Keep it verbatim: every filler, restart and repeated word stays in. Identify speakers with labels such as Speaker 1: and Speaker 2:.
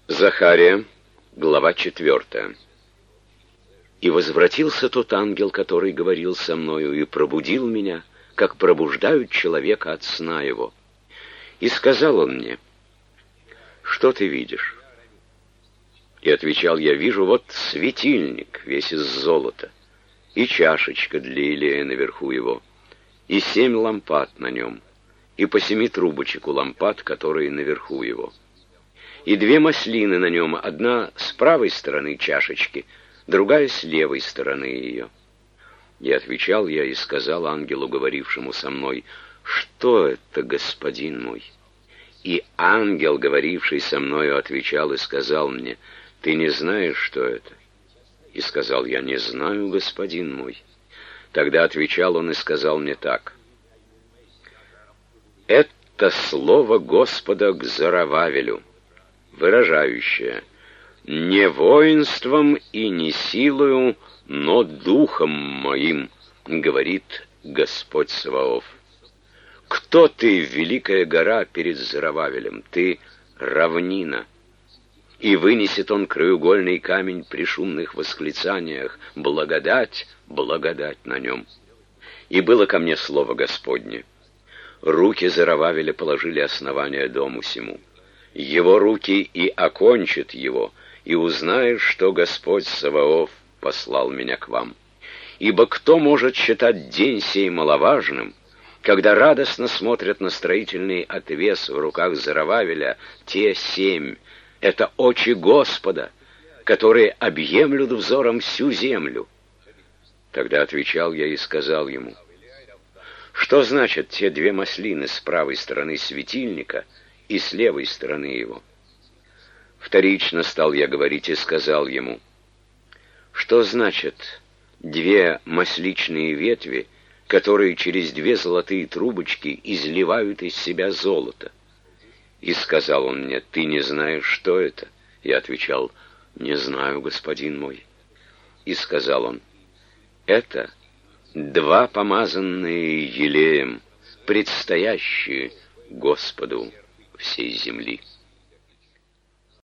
Speaker 1: Захария, глава четвертая. «И возвратился тот ангел, который говорил со мною, и пробудил меня, как пробуждают человека от сна его. И сказал он мне: что ты видишь? И отвечал я: вижу вот светильник, весь из золота, и чашечка для елея наверху его, и семь лампад на нем, и по семи трубочек у лампад, которые наверху его. И две маслины на нем, одна с правой стороны чашечки, другая с левой стороны ее. И отвечал я и сказал ангелу, говорившему со мной: что это, господин мой? И ангел, говоривший со мною, отвечал и сказал мне: ты не знаешь, что это? И сказал я: не знаю, господин мой. Тогда отвечал он и сказал мне так: это слово Господа к Зоровавелю, выражающее: не воинством и не силою, но духом моим, говорит Господь Саваоф. Кто ты, великая гора, перед Зоровавелем? Ты равнина. И вынесет он краеугольный камень при шумных восклицаниях: благодать, благодать на нем. И было ко мне слово Господне: руки Зоровавеля положили основание дому сему. Его руки и окончат его, и узнаешь, что Господь Саваоф послал меня к вам. Ибо кто может считать день сей маловажным, когда радостно смотрят на строительный отвес в руках Зоровавеля те семь? Это очи Господа, которые объемлют взором всю землю. Тогда отвечал я и сказал ему: что значат те две маслины с правой стороны светильника и с левой стороны его? Вторично стал я говорить и сказал ему: что значат две масличные ветви, которые через две золотые трубочки изливают из себя золото? И сказал он мне: ты не знаешь, что это? Я отвечал: не знаю, господин мой. И сказал он: это два помазанные елеем, предстоящие Господу всей земли.